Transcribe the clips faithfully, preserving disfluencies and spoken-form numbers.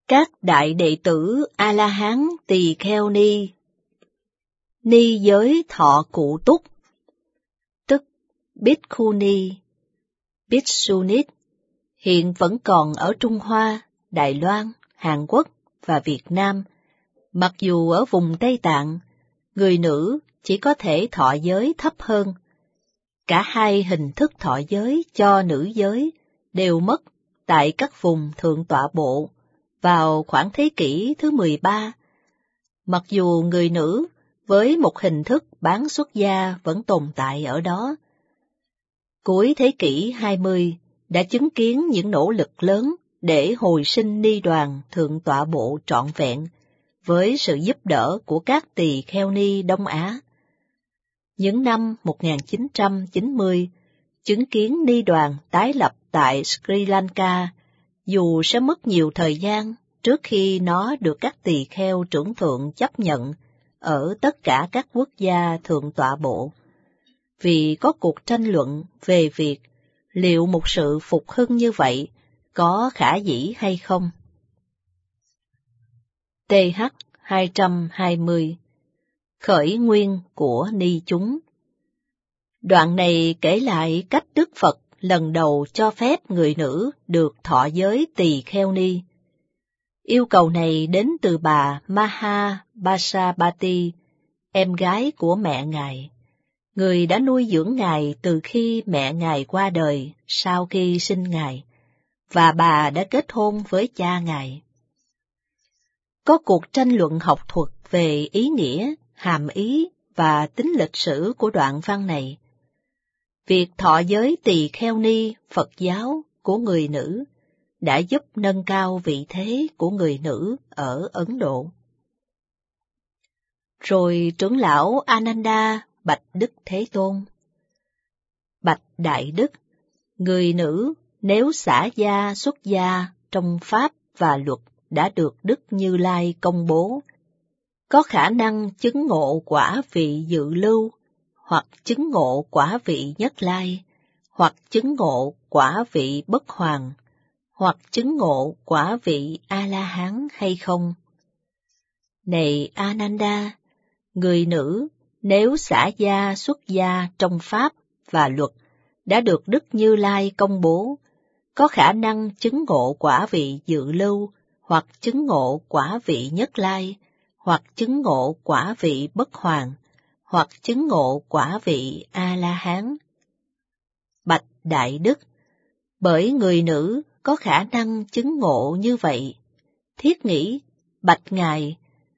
Các đại đệ tử A-la-hán tỳ kheo ni, ni giới thọ cụ túc, tức Bhikkhuni, Bhikshunis, hiện vẫn còn ở Trung Hoa, Đài Loan, Hàn Quốc và Việt Nam. Mặc dù ở vùng Tây Tạng, người nữ chỉ có thể thọ giới thấp hơn. Cả hai hình thức thọ giới cho nữ giới đều mất tại các vùng Thượng Tọa Bộ vào khoảng thế kỷ thứ mười ba. Mặc dù người nữ với một hình thức bán xuất gia vẫn tồn tại ở đó. Cuối thế kỷ hai mươi đã chứng kiến những nỗ lực lớn để hồi sinh ni đoàn Thượng Tọa Bộ trọn vẹn với sự giúp đỡ của các tỳ kheo ni Đông Á. Những năm một nghìn chín trăm chín mươi, chứng kiến ni đoàn tái lập tại Sri Lanka, dù sẽ mất nhiều thời gian trước khi nó được các tỳ kheo trưởng thượng chấp nhận ở tất cả các quốc gia Thượng Tọa Bộ, vì có cuộc tranh luận về việc liệu một sự phục hưng như vậy có khả dĩ hay không. T H hai trăm hai mươi Khởi nguyên của ni chúng. Đoạn này kể lại cách Đức Phật lần đầu cho phép người nữ được thọ giới tỳ kheo ni. Yêu cầu này đến từ bà Maha Basabati, em gái của mẹ Ngài, người đã nuôi dưỡng Ngài từ khi mẹ Ngài qua đời sau khi sinh Ngài, và bà đã kết hôn với cha Ngài. Có cuộc tranh luận học thuật về ý nghĩa, hàm ý và tính lịch sử của đoạn văn này. Việc thọ giới tỳ kheo ni Phật giáo của người nữ đã giúp nâng cao vị thế của người nữ ở Ấn Độ. Rồi trưởng lão Ananda bạch Đức Thế Tôn: Bạch Đại Đức, người nữ nếu xả gia xuất gia trong pháp và luật đã được Đức Như Lai công bố, có khả năng chứng ngộ quả vị dự lưu, hoặc chứng ngộ quả vị nhất lai, hoặc chứng ngộ quả vị bất hoàn, hoặc chứng ngộ quả vị A-la-hán hay không? Này Ananda, người nữ nếu xả gia xuất gia trong pháp và luật đã được Đức Như Lai công bố, có khả năng chứng ngộ quả vị dự lưu, hoặc chứng ngộ quả vị nhất lai, hoặc chứng ngộ quả vị bất hoàn, hoặc chứng ngộ quả vị A-la-hán. Bạch Đại Đức, bởi người nữ có khả năng chứng ngộ như vậy, thiết nghĩ bạch Ngài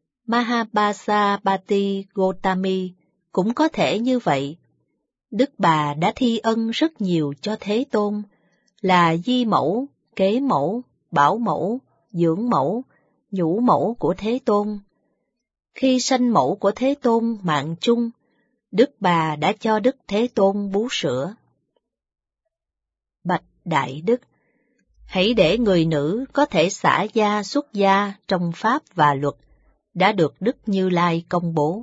Mahabasabati Gotami cũng có thể như vậy. Đức bà đã thi ân rất nhiều cho Thế Tôn, là di mẫu, kế mẫu, bảo mẫu, dưỡng mẫu, nhũ mẫu của Thế Tôn. Khi sanh mẫu của Thế Tôn mạng chung, Đức bà đã cho Đức Thế Tôn bú sữa. Bạch Đại Đức, hãy để người nữ có thể xả gia xuất gia trong pháp và luật đã được Đức Như Lai công bố.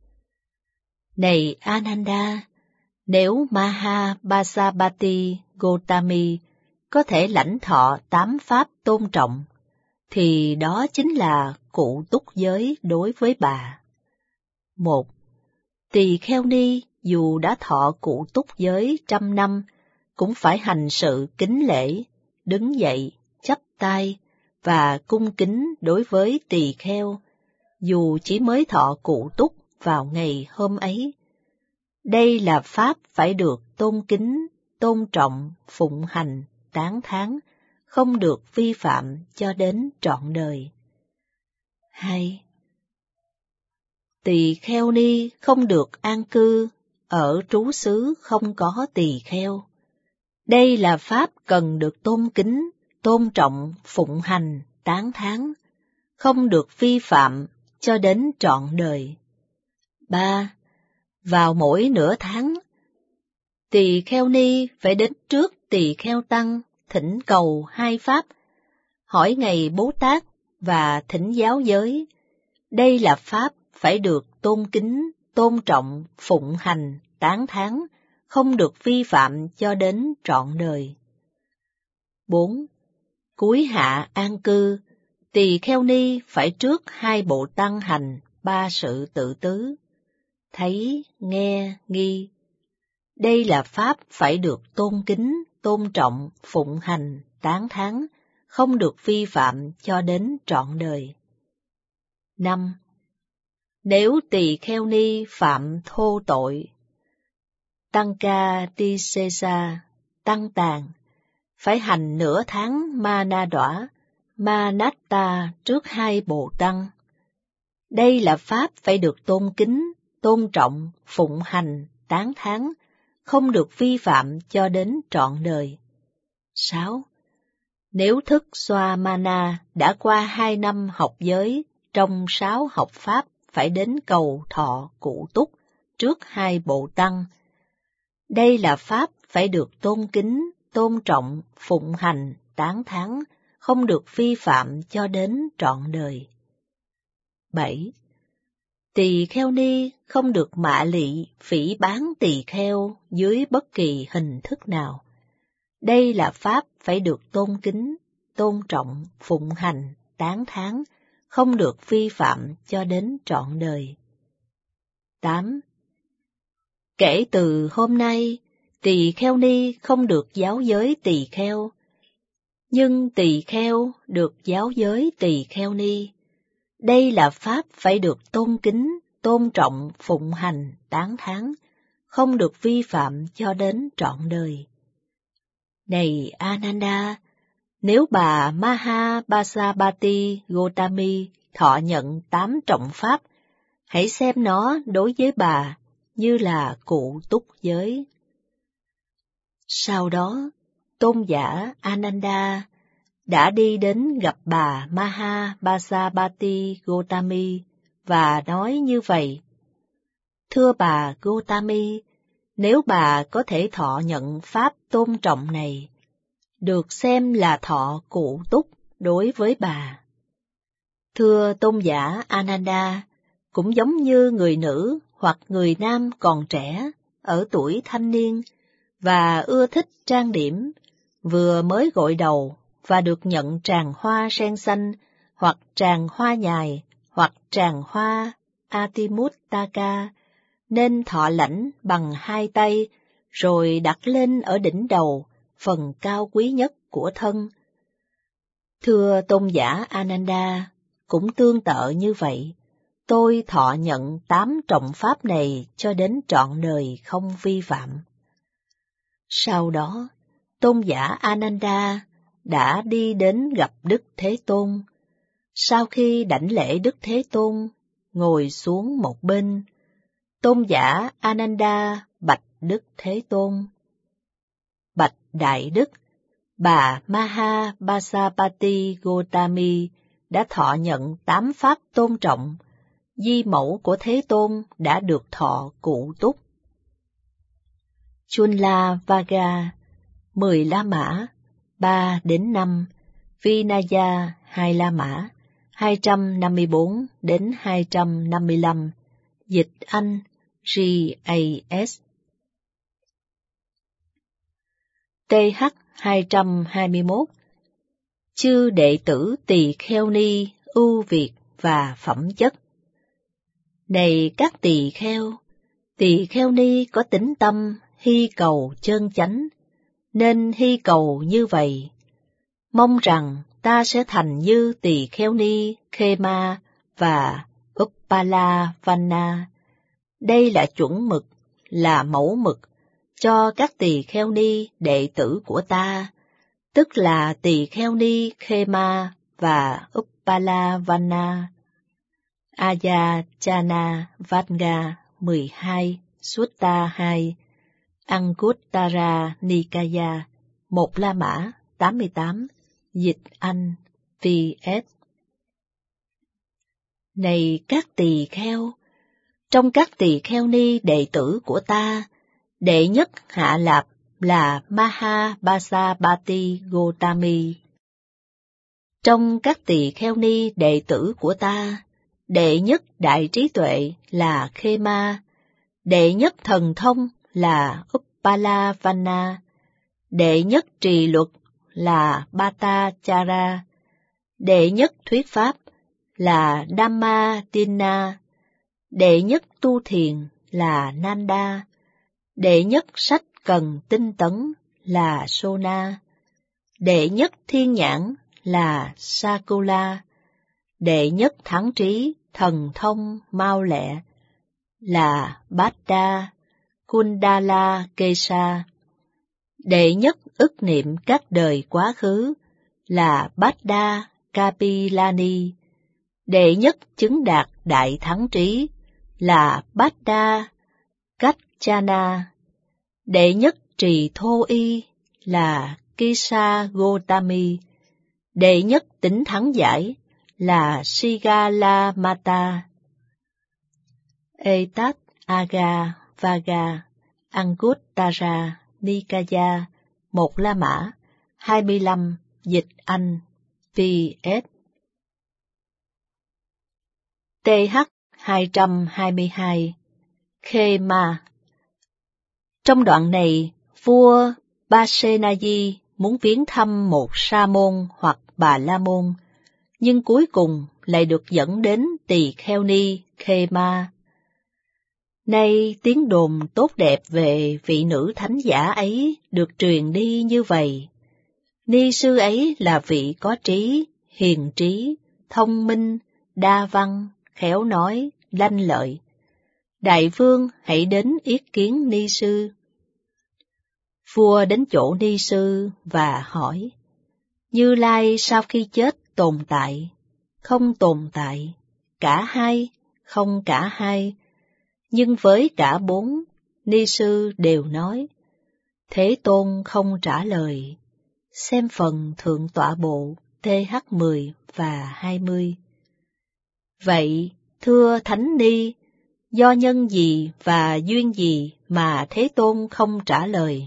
Này Ananda, nếu Maha Basabati Gotami có thể lãnh thọ tám pháp tôn trọng, thì đó chính là cụ túc giới đối với bà. Một, tỳ kheo ni dù đã thọ cụ túc giới trăm năm, cũng phải hành sự kính lễ, đứng dậy, chắp tay và cung kính đối với tỳ kheo, dù chỉ mới thọ cụ túc vào ngày hôm ấy. Đây là pháp phải được tôn kính, tôn trọng, phụng hành, tán thán, không được vi phạm cho đến trọn đời. Hai, tỳ kheo ni không được an cư ở trú xứ không có tỳ kheo. Đây là pháp cần được tôn kính, tôn trọng, phụng hành, tán thán, không được vi phạm cho đến trọn đời. Ba, vào mỗi nửa tháng, tỳ kheo ni phải đến trước tỳ kheo tăng thỉnh cầu hai pháp, hỏi ngày Bố Tát và thỉnh giáo giới. Đây là pháp phải được tôn kính, tôn trọng, phụng hành, tán thán, không được vi phạm cho đến trọn đời. Bốn, cúi hạ an cư, Tỳ kheo ni phải trước hai bộ tăng hành ba sự tự tứ, thấy, nghe, nghi. Đây là pháp phải được tôn kính, tôn trọng, phụng hành, tán thán, không được vi phạm cho đến trọn đời. năm. Nếu tỳ kheo ni phạm thô tội, tăng ca ti sê sa, tăng tàn, phải hành nửa tháng ma na đọa, ma nát ta trước hai bộ tăng. Đây là pháp phải được tôn kính, tôn trọng, phụng hành, tán thán, không được vi phạm cho đến trọn đời. sáu. Nếu thức xoa mana đã qua hai năm học giới, trong sáu học pháp phải đến cầu thọ cụ túc trước hai bộ tăng. Đây là pháp phải được tôn kính, tôn trọng, phụng hành, tán thán, không được vi phạm cho đến trọn đời. bảy. Tỳ kheo ni không được mạ lị, phỉ báng tỳ kheo dưới bất kỳ hình thức nào. Đây là pháp phải được tôn kính, tôn trọng, phụng hành, tán thán, không được vi phạm cho đến trọn đời. tám. Kể từ hôm nay, tỳ kheo ni không được giáo giới tỳ kheo, nhưng tỳ kheo được giáo giới tỳ kheo ni. Đây là pháp phải được tôn kính, tôn trọng, phụng hành, tán thán, không được vi phạm cho đến trọn đời. Này Ananda, nếu bà Mahabasabati Gotami thọ nhận tám trọng pháp, hãy xem nó đối với bà như là cụ túc giới. Sau đó, tôn giả Ananda đã đi đến gặp bà Mahabasabati Gotami và nói như vậy: Thưa bà Gotami, nếu bà có thể thọ nhận pháp tôn trọng này, được xem là thọ cụ túc đối với bà. Thưa tôn giả Ananda, cũng giống như người nữ hoặc người nam còn trẻ, ở tuổi thanh niên, và ưa thích trang điểm, vừa mới gội đầu và được nhận tràng hoa sen xanh, hoặc tràng hoa nhài, hoặc tràng hoa Atimuttaka, nên thọ lãnh bằng hai tay, rồi đặt lên ở đỉnh đầu, phần cao quý nhất của thân. Thưa tôn giả Ananda, cũng tương tự như vậy, tôi thọ nhận tám trọng pháp này cho đến trọn đời không vi phạm. Sau đó, tôn giả Ananda đã đi đến gặp Đức Thế Tôn. Sau khi đảnh lễ Đức Thế Tôn, ngồi xuống một bên, tôn giả Ananda bạch Đức Thế Tôn: Bạch Đại Đức, bà Mahabasapati Gotami đã thọ nhận tám pháp tôn trọng, di mẫu của Thế Tôn đã được thọ cụ túc. Chunla Vaga, mười La Mã, ba đến năm, Vinaya, hai La Mã, hai trăm năm mươi bốn đến hai trăm năm mươi lăm, dịch Anh, G A S. T H hai trăm hai mươi mốt. Chư đệ tử tỳ kheo ni, ưu việt và phẩm chất. Này các tỳ kheo, tỳ kheo ni có tính tâm hy cầu chân chánh, nên hy cầu như vậy: mong rằng ta sẽ thành như tỳ kheo ni Khema và Uppalavanna. Đây là chuẩn mực, là mẫu mực cho các tỳ kheo ni đệ tử của ta, tức là tỳ kheo ni Khema và Uppalavanna. Ayachana Vanga mười hai, Sutta hai, Anguttara Nikaya, một La Mã, tám mươi tám, dịch Anh, V S. Này các tỳ kheo, trong các tỳ kheo ni đệ tử của ta, đệ nhất hạ lạp là Mahabasapati Gotami. Trong các tỳ kheo ni đệ tử của ta, đệ nhất đại trí tuệ là Khema, đệ nhất thần thông là Uppalavanna, đệ nhất trì luật là Bhattacharya, Đệ nhất thuyết pháp là Dhammadinna, đệ nhất tu thiền là Nanda, đệ nhất sách cần tinh tấn là Sona, đệ nhất thiên nhãn là Sakula, đệ nhất thắng trí thần thông mau lẹ là Bhatta Kundala Kesa, đệ nhất ức niệm các đời quá khứ là Bhatta Kapilani, đệ nhất chứng đạt đại thắng trí là Bhatta Kachana, đệ nhất trì thô y là Kisa Gotami, đệ nhất tính thắng giải là Sigalamata. Etat Aga Vaga Anguttara Nikaya một La Mã hai mươi lăm dịch Anh pê ét tê hát hai trăm hai mươi hai Khema. Trong đoạn này, vua Pasenadi muốn viếng thăm một sa môn hoặc bà la môn, nhưng cuối cùng lại được dẫn đến Tỳ Kheo Ni Khema. Nay tiếng đồn tốt đẹp về vị nữ thánh giả ấy được truyền đi như vậy. Ni sư ấy là vị có trí, hiền trí, thông minh, đa văn, khéo nói, lanh lợi. Đại vương hãy đến yết kiến ni sư. Vua đến chỗ ni sư và hỏi, Như Lai sau khi chết tồn tại, không tồn tại, cả hai, không cả hai, nhưng với cả bốn, ni sư đều nói, Thế Tôn không trả lời. Xem phần Thượng Tọa Bộ tê hát mười và hai mươi. Vậy, thưa Thánh Ni, do nhân gì và duyên gì mà Thế Tôn không trả lời?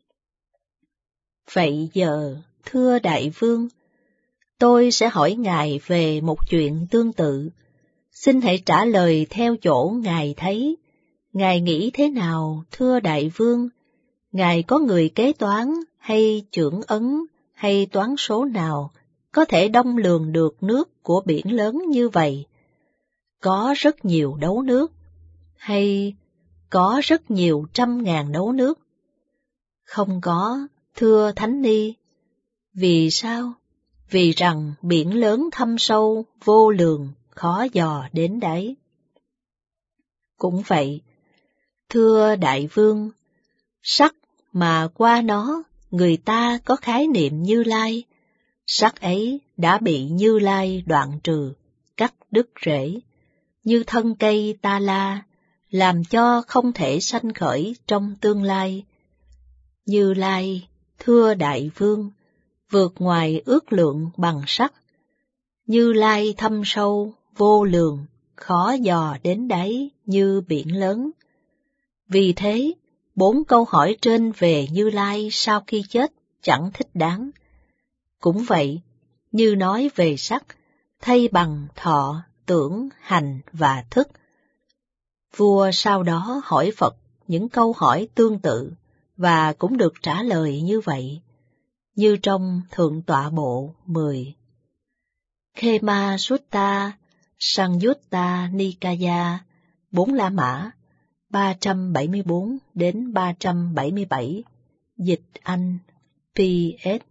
Vậy giờ, thưa Đại Vương, tôi sẽ hỏi Ngài về một chuyện tương tự. Xin hãy trả lời theo chỗ Ngài thấy. Ngài nghĩ thế nào, thưa Đại Vương? Ngài có người kế toán hay chưởng ấn hay toán số nào có thể đong lường được nước của biển lớn như vậy? Có rất nhiều đấu nước, hay có rất nhiều trăm ngàn đấu nước? Không có, thưa Thánh Ni. Vì sao? Vì rằng biển lớn thâm sâu, vô lường, khó dò đến đáy. Cũng vậy, thưa Đại Vương, sắc mà qua nó, người ta có khái niệm Như Lai, sắc ấy đã bị Như Lai đoạn trừ, cắt đứt rễ, như thân cây ta la, làm cho không thể sanh khởi trong tương lai. Như Lai, thưa Đại Vương, vượt ngoài ước lượng bằng sắc. Như Lai thâm sâu, vô lường, khó dò đến đáy như biển lớn. Vì thế, bốn câu hỏi trên về Như Lai sau khi chết chẳng thích đáng. Cũng vậy, như nói về sắc, thay bằng thọ, tưởng, hành và thức. Vua sau đó hỏi Phật những câu hỏi tương tự, và cũng được trả lời như vậy, như trong Thượng Tọa Bộ mười. Khema Sutta Sangyutta Nikaya, bốn La Mã, ba trăm bảy mươi bốn đến ba trăm bảy mươi bảy, dịch Anh, pê ét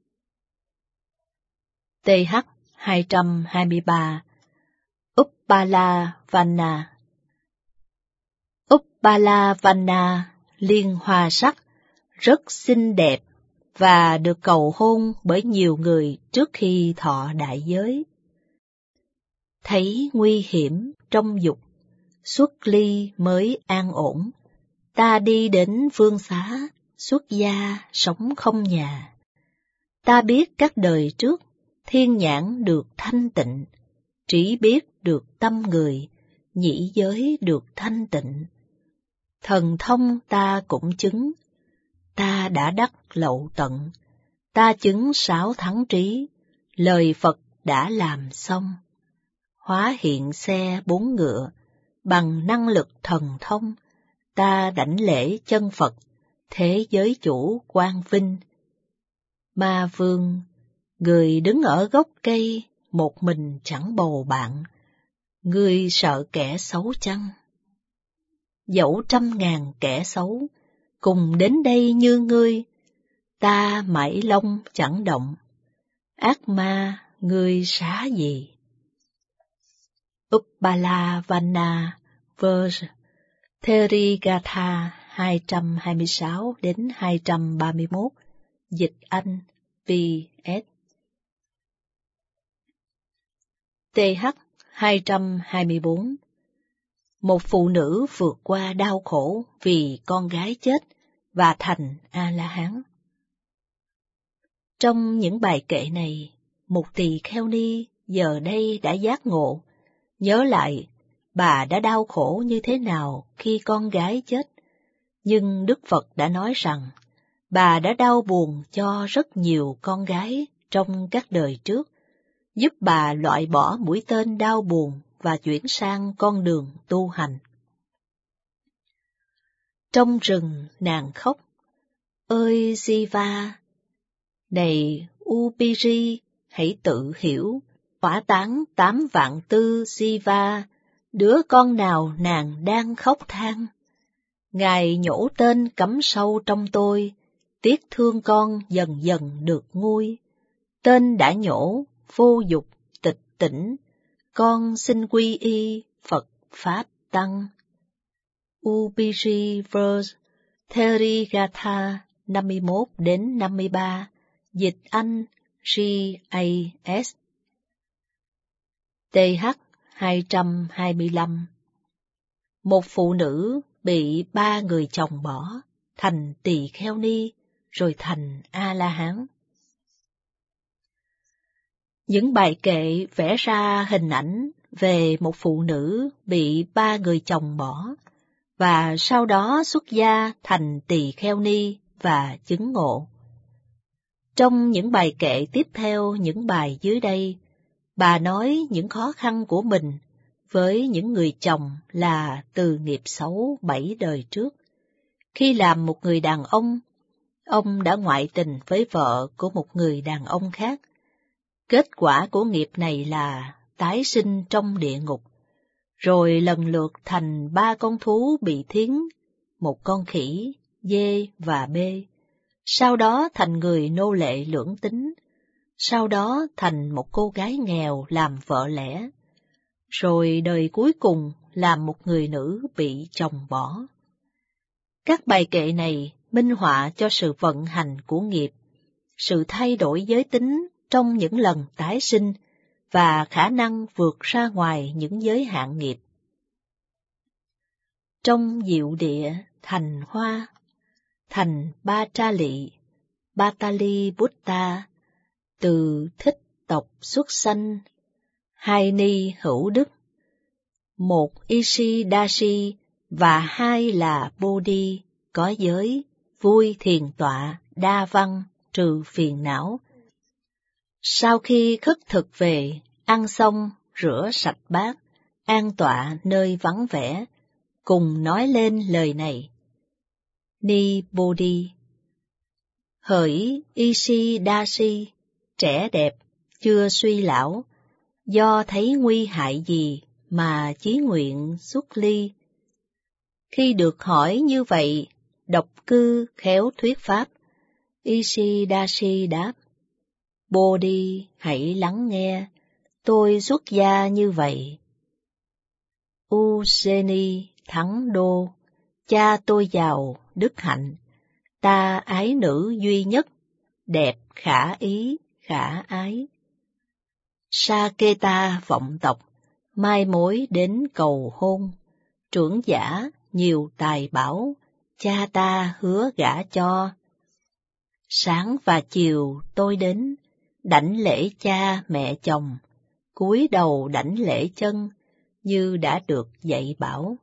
tê hát hai trăm hai mươi ba, Uppalavanna. Uppalavanna, liên hoa sắc, rất xinh đẹp và được cầu hôn bởi nhiều người trước khi thọ đại giới. Thấy nguy hiểm trong dục, xuất ly mới an ổn, ta đi đến vương xá, xuất gia sống không nhà. Ta biết các đời trước, thiên nhãn được thanh tịnh, trí biết được tâm người, nhĩ giới được thanh tịnh. Thần thông ta cũng chứng, ta đã đắc lậu tận, ta chứng sáu thắng trí, lời Phật đã làm xong. Hóa hiện xe bốn ngựa, bằng năng lực thần thông, ta đảnh lễ chân Phật, thế giới chủ quang vinh. Ma vương, Người đứng ở gốc cây, một mình chẳng bầu bạn, ngươi sợ kẻ xấu chăng? Dẫu trăm ngàn kẻ xấu, cùng đến đây như ngươi, ta mảy lông chẳng động, ác ma ngươi xá gì? Uppalavana Verse Therigatha hai trăm hai mươi sáu đến hai trăm ba mươi mốt, dịch Anh pê ét. tê hát hai trăm hai mươi bốn. Một phụ nữ vượt qua đau khổ vì con gái chết và thành A-la-hán. Trong những bài kệ này, một tỳ kheo ni giờ đây đã giác ngộ, nhớ lại bà đã đau khổ như thế nào khi con gái chết, nhưng Đức Phật đã nói rằng bà đã đau buồn cho rất nhiều con gái trong các đời trước, giúp bà loại bỏ mũi tên đau buồn và chuyển sang con đường tu hành. Trong rừng nàng khóc, ơi Jiva, này Upiri, hãy tự hiểu, hỏa táng tám vạn tư Jiva, đứa con nào nàng đang khóc than. Ngài nhổ tên cắm sâu trong tôi, tiếc thương con dần dần được nguôi. Tên đã nhổ, vô dục, tịch tỉnh, con xin quy y Phật Pháp Tăng. Upiri Verse Therigatha năm mươi mốt đến năm mươi ba, dịch Anh giê a ét. tê hát hai trăm hai mươi lăm. Một phụ nữ bị ba người chồng bỏ, thành tỳ kheo ni, rồi thành A-la-hán. Những bài kệ vẽ ra hình ảnh về một phụ nữ bị ba người chồng bỏ, và sau đó xuất gia thành tỳ kheo ni và chứng ngộ. Trong những bài kệ tiếp theo những bài dưới đây, bà nói những khó khăn của mình với những người chồng là từ nghiệp xấu bảy đời trước. Khi làm một người đàn ông, ông đã ngoại tình với vợ của một người đàn ông khác. Kết quả của nghiệp này là tái sinh trong địa ngục, rồi lần lượt thành ba con thú bị thiến, một con khỉ, dê và bê, sau đó thành người nô lệ lưỡng tính, sau đó thành một cô gái nghèo làm vợ lẽ, rồi đời cuối cùng làm một người nữ bị chồng bỏ. Các bài kệ này minh họa cho sự vận hành của nghiệp, sự thay đổi giới tính trong những lần tái sinh và khả năng vượt ra ngoài những giới hạn nghiệp. Trong diệu địa thành hoa, thành Ba Tra Lị, Batali Buddha, từ thích tộc xuất sanh, hai ni hữu đức, một Isidashi và hai là Bodhi, có giới, vui thiền tọa, đa văn, trừ phiền não. Sau khi khất thực về, ăn xong, rửa sạch bát, an tọa nơi vắng vẻ, cùng nói lên lời này. Ni Bodhi. Hỡi Isidashi, trẻ đẹp, chưa suy lão, do thấy nguy hại gì mà chí nguyện xuất ly. Khi được hỏi như vậy, độc cư khéo thuyết pháp, Isidashi đáp, Bodhi hãy lắng nghe, tôi xuất gia như vậy. Ujjeni Thắng Đô, cha tôi giàu, đức hạnh, ta ái nữ duy nhất, đẹp khả ý, khả ái. Saketa vọng tộc, mai mối đến cầu hôn, trưởng giả nhiều tài bảo, cha ta hứa gả cho. Sáng và chiều tôi đến, đảnh lễ cha mẹ chồng, cúi đầu đảnh lễ chân, như đã được dạy bảo.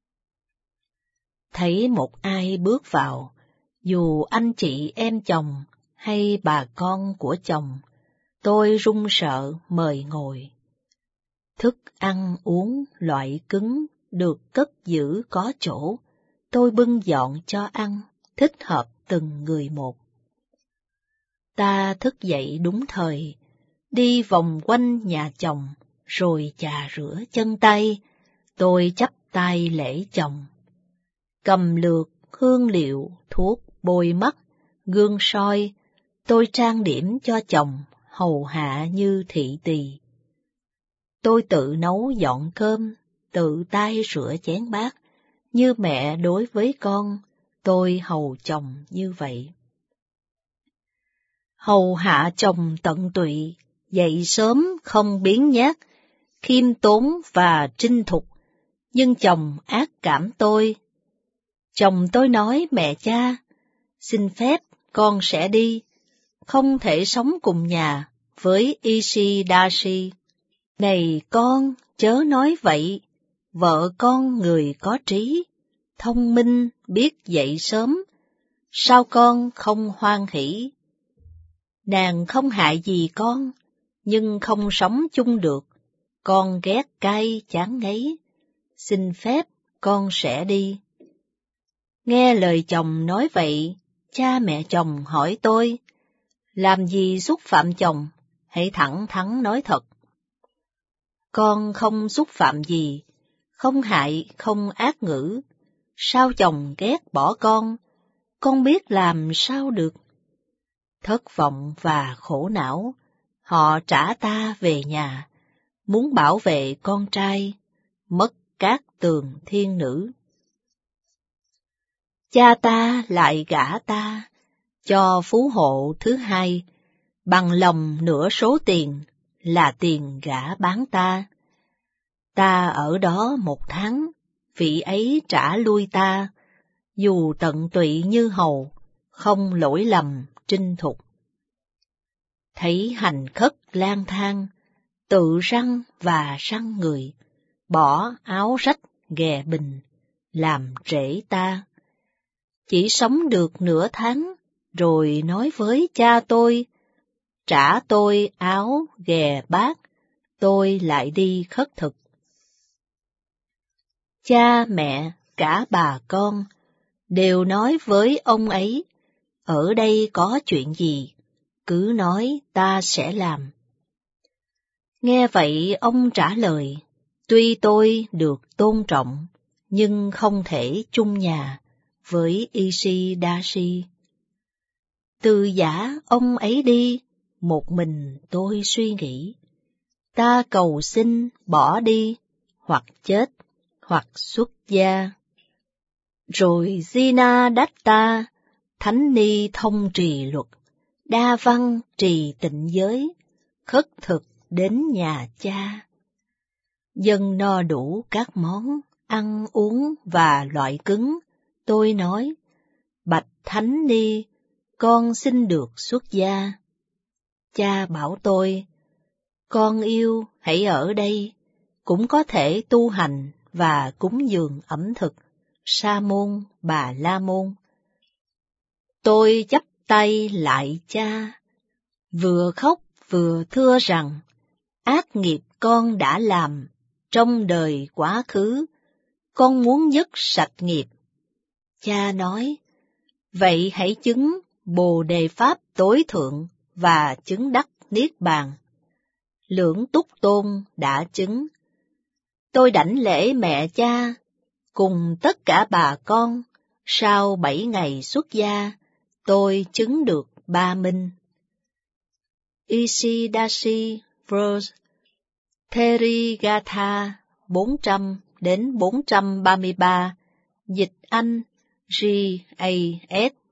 Thấy một ai bước vào, dù anh chị em chồng hay bà con của chồng, tôi run sợ mời ngồi. Thức ăn uống loại cứng được cất giữ có chỗ, tôi bưng dọn cho ăn, thích hợp từng người một. Ta thức dậy đúng thời, đi vòng quanh nhà chồng, rồi chà rửa chân tay, tôi chắp tay lễ chồng. Cầm lược, hương liệu, thuốc, bôi mắt, gương soi, tôi trang điểm cho chồng, hầu hạ như thị tỳ. Tôi tự nấu dọn cơm, tự tay rửa chén bát, như mẹ đối với con, tôi hầu chồng như vậy. Hầu hạ chồng tận tụy, dậy sớm không biếng nhác, khiêm tốn và trinh thục, nhưng chồng ác cảm tôi. Chồng tôi nói mẹ cha, xin phép con sẽ đi, không thể sống cùng nhà với Ishidashi. Này con, chớ nói vậy, vợ con người có trí, thông minh, biết dậy sớm, sao con không hoan hỷ? Nàng không hại gì con, nhưng không sống chung được, con ghét cay chán ngấy, xin phép con sẽ đi. Nghe lời chồng nói vậy, cha mẹ chồng hỏi tôi, làm gì xúc phạm chồng, hãy thẳng thắn nói thật. Con không xúc phạm gì, không hại, không ác ngữ, sao chồng ghét bỏ con, con biết làm sao được. Thất vọng và khổ não, họ trả ta về nhà, muốn bảo vệ con trai, mất cát tường thiên nữ. Cha ta lại gả ta, cho phú hộ thứ hai, bằng lòng nửa số tiền, là tiền gả bán ta. Ta ở đó một tháng, vị ấy trả lui ta, dù tận tụy như hầu, không lỗi lầm trinh thục. Thấy hành khất lang thang, tự răng và răng người, bỏ áo rách ghè bình, làm trễ ta. Chỉ sống được nửa tháng, rồi nói với cha tôi, trả tôi áo ghè bát, tôi lại đi khất thực. Cha mẹ, cả bà con, đều nói với ông ấy, ở đây có chuyện gì, cứ nói ta sẽ làm. Nghe vậy ông trả lời, tuy tôi được tôn trọng, nhưng không thể chung nhà với Ishidashi. Từ giã ông ấy đi, một mình tôi suy nghĩ, ta cầu xin bỏ đi, hoặc chết, hoặc xuất gia. Rồi Jina-datta, thánh ni thông trì luật, đa văn trì tịnh giới, khất thực đến nhà cha. Dâng no đủ các món, ăn uống và loại cứng, tôi nói, bạch thánh ni, con xin được xuất gia. Cha bảo tôi, con yêu hãy ở đây, cũng có thể tu hành và cúng dường ẩm thực, sa môn, bà la môn. Tôi chắp tay lại cha, vừa khóc vừa thưa rằng, ác nghiệp con đã làm, trong đời quá khứ, con muốn dứt sạch nghiệp. Cha nói, vậy hãy chứng Bồ Đề Pháp tối thượng và chứng đắc Niết Bàn. Lưỡng Túc Tôn đã chứng. Tôi đảnh lễ mẹ cha, cùng tất cả bà con, sau bảy ngày xuất gia, tôi chứng được ba minh. Ishidashi Verse Therigatha bốn trăm đến bốn trăm ba mươi ba, dịch Anh G A S